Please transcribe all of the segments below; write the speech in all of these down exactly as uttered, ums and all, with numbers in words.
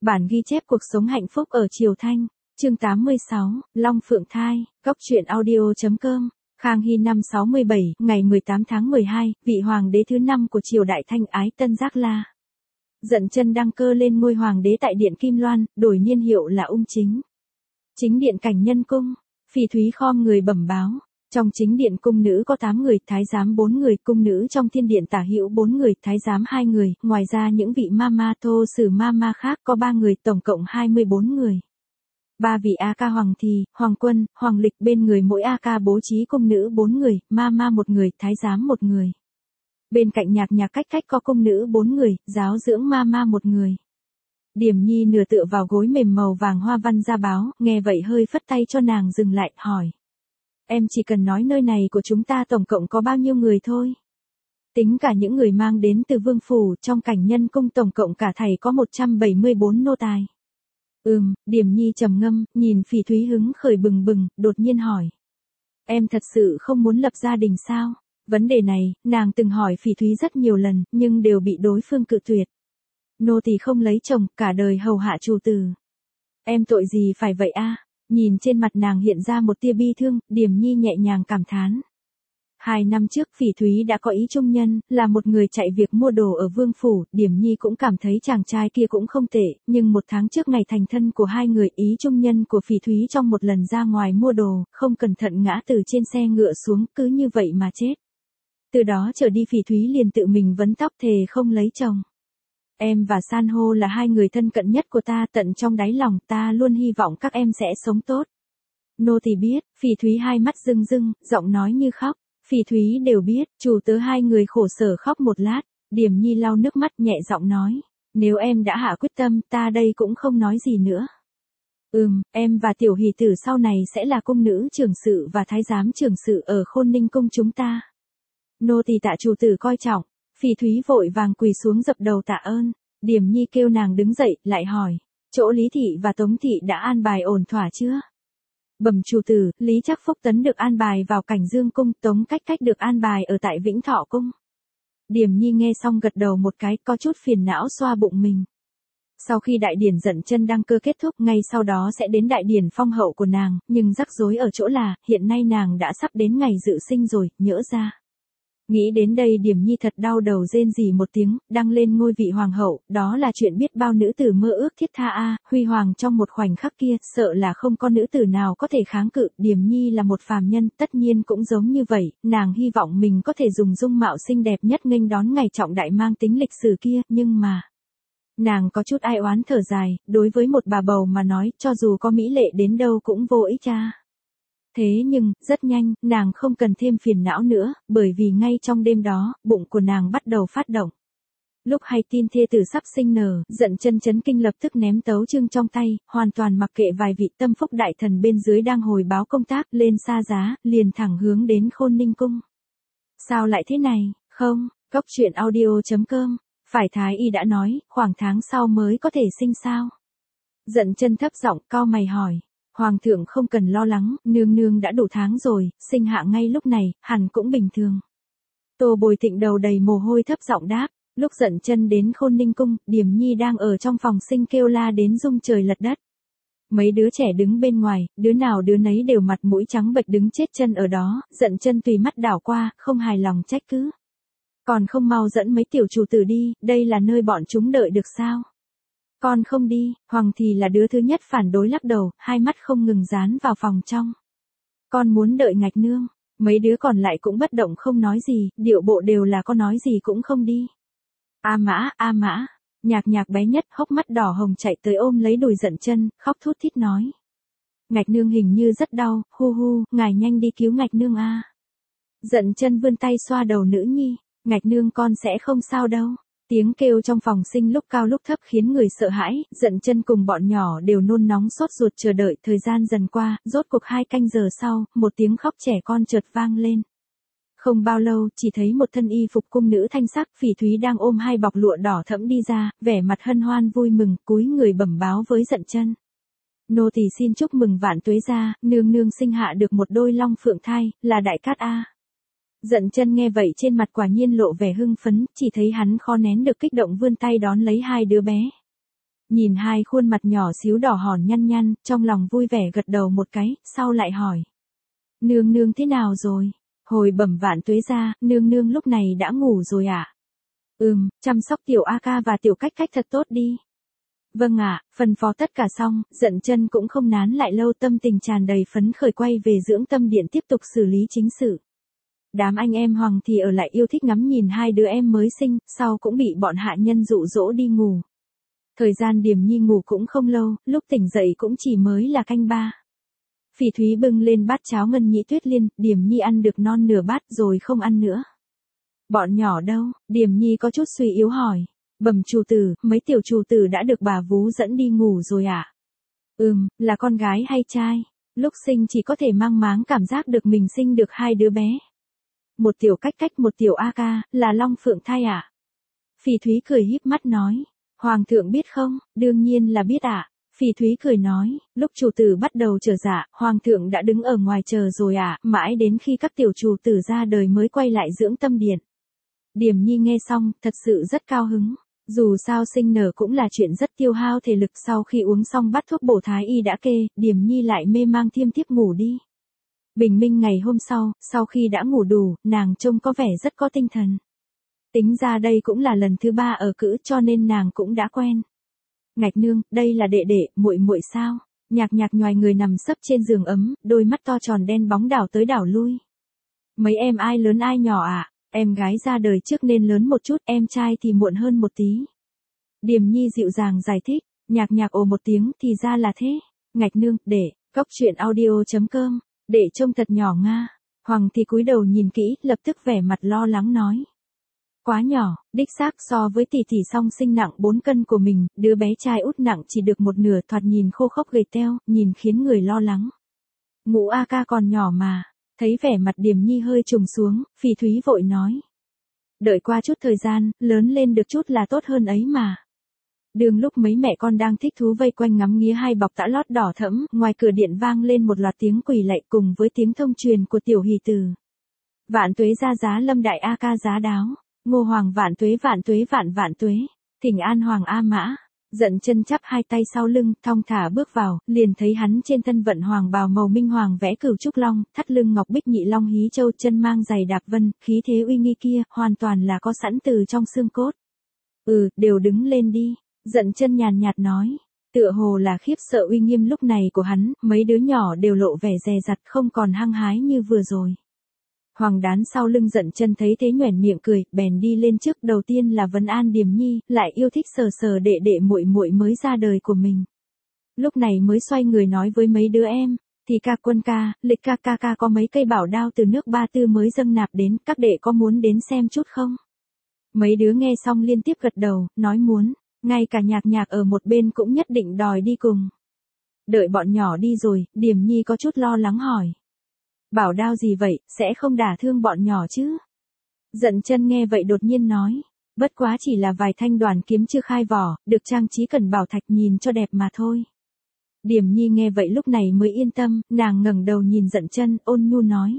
Bản ghi chép cuộc sống hạnh phúc ở Triều Thanh, chương tám mươi sáu, Long Phượng Thai, góc truyện audio chấm com. Khang Hy năm sáu mươi bảy, ngày mười tám tháng mười hai, vị hoàng đế thứ năm của triều Đại Thanh Ái Tân Giác La. Dận chân đăng cơ lên ngôi hoàng đế tại điện Kim Loan, đổi niên hiệu là Ung Chính. Chính điện Cảnh Nhân Cung, Phỉ Thúy khom người bẩm báo. Trong chính điện cung nữ có tám người, thái giám bốn người, cung nữ trong thiên điện tả hữu bốn người, thái giám hai người, ngoài ra những vị mama thô sử mama khác có ba người, tổng cộng hai mươi bốn người. Ba vị A ca hoàng thì, hoàng quân, hoàng lịch bên người mỗi A ca bố trí cung nữ bốn người, mama một người, thái giám một người. Bên cạnh nhạc nhạc cách cách có cung nữ bốn người, giáo dưỡng mama một người. Điềm Nhi nửa tựa vào gối mềm màu vàng hoa văn ra báo, nghe vậy hơi phất tay cho nàng dừng lại, hỏi. Em chỉ cần nói nơi này của chúng ta tổng cộng có bao nhiêu người thôi. Tính cả những người mang đến từ vương phủ, trong Cảnh Nhân Cung tổng cộng cả thảy có một trăm bảy mươi bốn nô tài. Ừm, Điềm Nhi trầm ngâm, nhìn Phỉ Thúy hứng khởi bừng bừng, đột nhiên hỏi. Em thật sự không muốn lập gia đình sao? Vấn đề này, nàng từng hỏi Phỉ Thúy rất nhiều lần, nhưng đều bị đối phương cự tuyệt. Nô tỳ không lấy chồng, cả đời hầu hạ chủ tử. Em tội gì phải vậy a? Nhìn trên mặt nàng hiện ra một tia bi thương, Điềm Nhi nhẹ nhàng cảm thán. Hai năm trước Phỉ Thúy đã có ý trung nhân, là một người chạy việc mua đồ ở vương phủ, Điềm Nhi cũng cảm thấy chàng trai kia cũng không tệ, nhưng một tháng trước ngày thành thân của hai người, ý trung nhân của Phỉ Thúy trong một lần ra ngoài mua đồ, không cẩn thận ngã từ trên xe ngựa xuống, cứ như vậy mà chết. Từ đó trở đi Phỉ Thúy liền tự mình vấn tóc thề không lấy chồng. Em và San hô là hai người thân cận nhất của ta, tận trong đáy lòng ta luôn hy vọng các em sẽ sống tốt. Nô tỳ biết, Phỉ Thúy hai mắt rưng rưng, giọng nói như khóc. Phỉ Thúy đều biết, chủ tớ hai người khổ sở khóc một lát, Điềm Nhi lau nước mắt nhẹ giọng nói. Nếu em đã hạ quyết tâm, ta đây cũng không nói gì nữa. Ừm, em và tiểu hỷ tử sau này sẽ là cung nữ trưởng sự và thái giám trưởng sự ở Khôn Ninh Cung chúng ta. Nô tỳ tạ chủ tử coi trọng. Phỉ Thúy vội vàng quỳ xuống dập đầu tạ ơn. Điềm Nhi kêu nàng đứng dậy, lại hỏi. Chỗ Lý Thị và Tống Thị đã an bài ổn thỏa chưa? Bẩm chủ tử, Lý Trắc Phúc Tấn được an bài vào Cảnh Dương Cung, Tống Cách Cách được an bài ở tại Vĩnh Thọ Cung. Điềm Nhi nghe xong gật đầu một cái, có chút phiền não xoa bụng mình. Sau khi đại điển Dận chân đăng cơ kết thúc, ngay sau đó sẽ đến đại điển phong hậu của nàng, nhưng rắc rối ở chỗ là, hiện nay nàng đã sắp đến ngày dự sinh rồi, nhỡ ra. Nghĩ đến đây Điềm Nhi thật đau đầu rên rỉ một tiếng, đăng lên ngôi vị hoàng hậu, đó là chuyện biết bao nữ tử mơ ước thiết tha a, huy hoàng trong một khoảnh khắc kia, sợ là không có nữ tử nào có thể kháng cự, Điềm Nhi là một phàm nhân, tất nhiên cũng giống như vậy, nàng hy vọng mình có thể dùng dung mạo xinh đẹp nhất nghênh đón ngày trọng đại mang tính lịch sử kia, nhưng mà... Nàng có chút ai oán thở dài, đối với một bà bầu mà nói, cho dù có mỹ lệ đến đâu cũng vô ích cha. Thế nhưng, rất nhanh, nàng không cần thêm phiền não nữa, bởi vì ngay trong đêm đó, bụng của nàng bắt đầu phát động. Lúc hay tin thê tử sắp sinh nở, Dận chân chấn kinh lập tức ném tấu chương trong tay, hoàn toàn mặc kệ vài vị tâm phúc đại thần bên dưới đang hồi báo công tác, lên xa giá, liền thẳng hướng đến Khôn Ninh Cung. Sao lại thế này, không, góc truyện audio chấm com, phải Thái Y đã nói, khoảng tháng sau mới có thể sinh sao? Dận chân thấp giọng cau mày hỏi. Hoàng thượng không cần lo lắng, nương nương đã đủ tháng rồi, sinh hạ ngay lúc này, hẳn cũng bình thường. Tô Bồi Thịnh đầu đầy mồ hôi thấp giọng đáp, lúc Dận chân đến Khôn Ninh Cung, Điềm Nhi đang ở trong phòng sinh kêu la đến rung trời lật đất. Mấy đứa trẻ đứng bên ngoài, đứa nào đứa nấy đều mặt mũi trắng bệch đứng chết chân ở đó, Dận chân tùy mắt đảo qua, không hài lòng trách cứ. Còn không mau dẫn mấy tiểu chủ tử đi, đây là nơi bọn chúng đợi được sao? Con không đi, Hoàng thì là đứa thứ nhất phản đối lắc đầu, hai mắt không ngừng dán vào phòng trong. Con muốn đợi Ngạch nương, mấy đứa còn lại cũng bất động không nói gì, điệu bộ đều là con nói gì cũng không đi. A Mã, A Mã, nhạc nhạc bé nhất hốc mắt đỏ hồng chạy tới ôm lấy đùi Dận chân, khóc thút thít nói. Ngạch nương hình như rất đau, hu hu, ngài nhanh đi cứu Ngạch nương a. Dận chân vươn tay xoa đầu nữ nhi, Ngạch nương con sẽ không sao đâu. Tiếng kêu trong phòng sinh lúc cao lúc thấp khiến người sợ hãi, Dận chân cùng bọn nhỏ đều nôn nóng sốt ruột chờ đợi, thời gian dần qua, rốt cuộc hai canh giờ sau, một tiếng khóc trẻ con chợt vang lên. Không bao lâu, chỉ thấy một thân y phục cung nữ thanh sắc, Phỉ Thúy đang ôm hai bọc lụa đỏ thẫm đi ra, vẻ mặt hân hoan vui mừng, cúi người bẩm báo với Dận chân. Nô tỳ xin chúc mừng vạn tuế gia, nương nương sinh hạ được một đôi long phượng thai, là đại cát a. Dận chân nghe vậy trên mặt quả nhiên lộ vẻ hưng phấn, chỉ thấy hắn khó nén được kích động vươn tay đón lấy hai đứa bé. Nhìn hai khuôn mặt nhỏ xíu đỏ hòn nhăn nhăn, trong lòng vui vẻ gật đầu một cái, sau lại hỏi. Nương nương thế nào rồi? Hồi bẩm Vạn Tuế gia, nương nương lúc này đã ngủ rồi ạ. À? Ừm, chăm sóc tiểu A ca và tiểu cách cách thật tốt đi. Vâng ạ, à, phân phó tất cả xong, Dận Chân cũng không nán lại lâu, tâm tình tràn đầy phấn khởi quay về dưỡng tâm điện tiếp tục xử lý chính sự. Đám anh em Hoàng thì ở lại yêu thích ngắm nhìn hai đứa em mới sinh, sau cũng bị bọn hạ nhân dụ dỗ đi ngủ. Thời gian Điềm Nhi ngủ cũng không lâu, lúc tỉnh dậy cũng chỉ mới là canh ba. Phỉ Thúy bưng lên bát cháo ngân nhị tuyết liên, Điềm Nhi ăn được non nửa bát rồi không ăn nữa. Bọn nhỏ đâu? Điềm Nhi có chút suy yếu hỏi. Bẩm chủ tử, mấy tiểu chủ tử đã được bà vú dẫn đi ngủ rồi ạ. À? Ừm, là con gái hay trai? Lúc sinh chỉ có thể mang máng cảm giác được mình sinh được hai đứa bé. Một tiểu cách cách một tiểu A ca, là long phượng thai ạ. À? Phỉ Thúy cười híp mắt nói. Hoàng thượng biết không? Đương nhiên là biết ạ. À? Phỉ Thúy cười nói, lúc chủ tử bắt đầu trở dạ, Hoàng thượng đã đứng ở ngoài chờ rồi ạ, à? Mãi đến khi các tiểu chủ tử ra đời mới quay lại dưỡng tâm điện. Điềm Nhi nghe xong, thật sự rất cao hứng. Dù sao sinh nở cũng là chuyện rất tiêu hao thể lực, sau khi uống xong bát thuốc bổ thái y đã kê, Điềm Nhi lại mê mang thiêm thiếp ngủ đi. Bình minh ngày hôm sau, sau khi đã ngủ đủ, nàng trông có vẻ rất có tinh thần. Tính ra đây cũng là lần thứ ba ở cữ cho nên nàng cũng đã quen. Ngạch nương, đây là đệ đệ, muội muội sao? Nhạc Nhạc nhoài người nằm sấp trên giường ấm, đôi mắt to tròn đen bóng đảo tới đảo lui. Mấy em ai lớn ai nhỏ ạ? À? Em gái ra đời trước nên lớn một chút, em trai thì muộn hơn một tí. Điềm Nhi dịu dàng giải thích, Nhạc Nhạc ồ một tiếng thì ra là thế. Ngạch nương, để, cốc truyện audio chấm com, để trông thật nhỏ nga. Hoàng thì cúi đầu nhìn kỹ, lập tức vẻ mặt lo lắng nói. Quá nhỏ, đích xác so với tỷ tỷ song sinh nặng bốn cân của mình, đứa bé trai út nặng chỉ được một nửa, thoạt nhìn khô khốc gầy teo, nhìn khiến người lo lắng. Ngũ A ca còn nhỏ mà. Thấy vẻ mặt Điềm Nhi hơi trùng xuống, Phỉ Thúy vội nói. Đợi qua chút thời gian, lớn lên được chút là tốt hơn ấy mà. Đường lúc mấy mẹ con đang thích thú vây quanh ngắm nghía hai bọc tã lót đỏ thẫm, ngoài cửa điện vang lên một loạt tiếng quỳ lạy cùng với tiếng thông truyền của tiểu hỷ tử. Vạn tuế gia giá lâm đại A ca giá đáo, Ngô Hoàng vạn tuế vạn tuế vạn vạn tuế, thỉnh an Hoàng A Mã. Dận Chân chắp hai tay sau lưng, thong thả bước vào, liền thấy hắn trên thân vận hoàng bào màu minh hoàng vẽ cửu trúc long, thắt lưng ngọc bích nhị long hí châu, chân mang giày đạp vân, khí thế uy nghi kia, hoàn toàn là có sẵn từ trong xương cốt. Ừ, đều đứng lên đi. Dận Chân nhàn nhạt nói. Tựa hồ là khiếp sợ uy nghiêm lúc này của hắn, mấy đứa nhỏ đều lộ vẻ dè dặt, không còn hăng hái như vừa rồi. Hoàng đán sau lưng Dận Chân thấy thế nhoẻn miệng cười, bèn đi lên trước, đầu tiên là vấn an Điềm Nhi, lại yêu thích sờ sờ đệ đệ muội muội mới ra đời của mình. Lúc này mới xoay người nói với mấy đứa em, thì ca Quân ca, Lịch ca ca ca có mấy cây bảo đao từ nước Ba Tư mới dâng nạp đến, các đệ có muốn đến xem chút không? Mấy đứa nghe xong liên tiếp gật đầu, nói muốn, ngay cả Nhạc Nhạc ở một bên cũng nhất định đòi đi cùng. Đợi bọn nhỏ đi rồi, Điềm Nhi có chút lo lắng hỏi. Bảo đao gì vậy, sẽ không đả thương bọn nhỏ chứ? Dận Chân nghe vậy đột nhiên nói, bất quá chỉ là vài thanh đoàn kiếm chưa khai vỏ, được trang trí cần bảo thạch nhìn cho đẹp mà thôi. Điềm Nhi nghe vậy lúc này mới yên tâm, nàng ngẩng đầu nhìn Dận Chân, ôn nhu nói.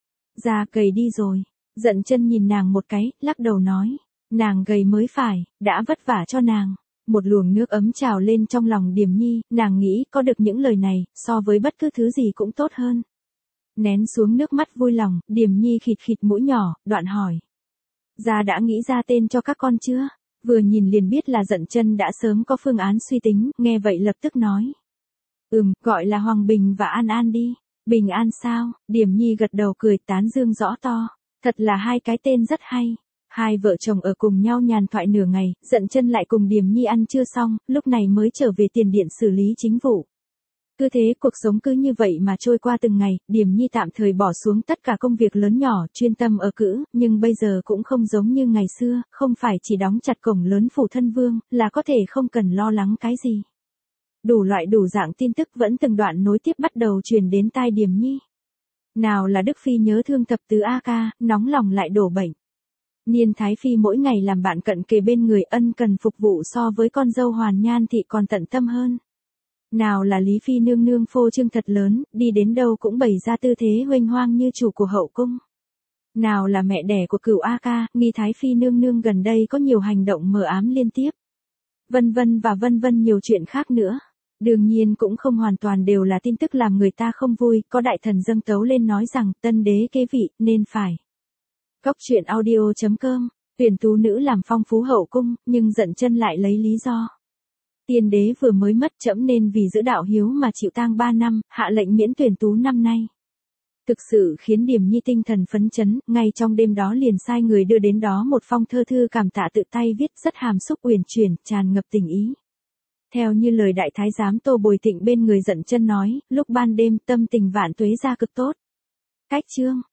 Già gầy đi rồi. Dận Chân nhìn nàng một cái, lắc đầu nói, nàng gầy mới phải, đã vất vả cho nàng. Một luồng nước ấm trào lên trong lòng Điềm Nhi, nàng nghĩ có được những lời này, so với bất cứ thứ gì cũng tốt hơn. Nén xuống nước mắt vui lòng, Điềm Nhi khịt khịt mũi nhỏ, đoạn hỏi. Gia đã nghĩ ra tên cho các con chưa? Vừa nhìn liền biết là Dận Chân đã sớm có phương án suy tính, nghe vậy lập tức nói. Ừm, gọi là Hoàng Bình và An An đi. Bình An sao? Điềm Nhi gật đầu cười tán dương rõ to. Thật là hai cái tên rất hay. Hai vợ chồng ở cùng nhau nhàn thoại nửa ngày, Dận Chân lại cùng Điềm Nhi ăn trưa xong, lúc này mới trở về tiền điện xử lý chính vụ. Cứ thế cuộc sống cứ như vậy mà trôi qua từng ngày, Điềm Nhi tạm thời bỏ xuống tất cả công việc lớn nhỏ, chuyên tâm ở cữ, nhưng bây giờ cũng không giống như ngày xưa, không phải chỉ đóng chặt cổng lớn phủ thân vương, là có thể không cần lo lắng cái gì. Đủ loại đủ dạng tin tức vẫn từng đoạn nối tiếp bắt đầu truyền đến tai Điềm Nhi. Nào là Đức Phi nhớ thương thập tứ A ca, nóng lòng lại đổ bệnh. Niên Thái Phi mỗi ngày làm bạn cận kề bên người, ân cần phục vụ so với con dâu Hoàn Nhan thị còn tận tâm hơn. Nào là Lý Phi nương nương phô trương thật lớn, đi đến đâu cũng bày ra tư thế huênh hoang như chủ của hậu cung. Nào là mẹ đẻ của cửu A ca, Nghi Thái Phi nương nương gần đây có nhiều hành động mờ ám liên tiếp. vân vân và vân vân nhiều chuyện khác nữa. Đương nhiên cũng không hoàn toàn đều là tin tức làm người ta không vui, có đại thần dâng tấu lên nói rằng tân đế kế vị nên phải. Cốc truyện audio chấm com, tuyển tú nữ làm phong phú hậu cung, nhưng giận chân lại lấy lý do. Tiên đế vừa mới mất trẫm nên vì giữ đạo hiếu mà chịu tang ba năm, hạ lệnh miễn tuyển tú năm nay. Thực sự khiến Điềm Nhi tinh thần phấn chấn, ngay trong đêm đó liền sai người đưa đến đó một phong thơ thư cảm tạ tự tay viết rất hàm xúc uyển chuyển, tràn ngập tình ý. Theo như lời đại thái giám Tô Bồi Tịnh bên người giận chân nói, lúc ban đêm tâm tình Vạn Tuế ra cực tốt. Cách chương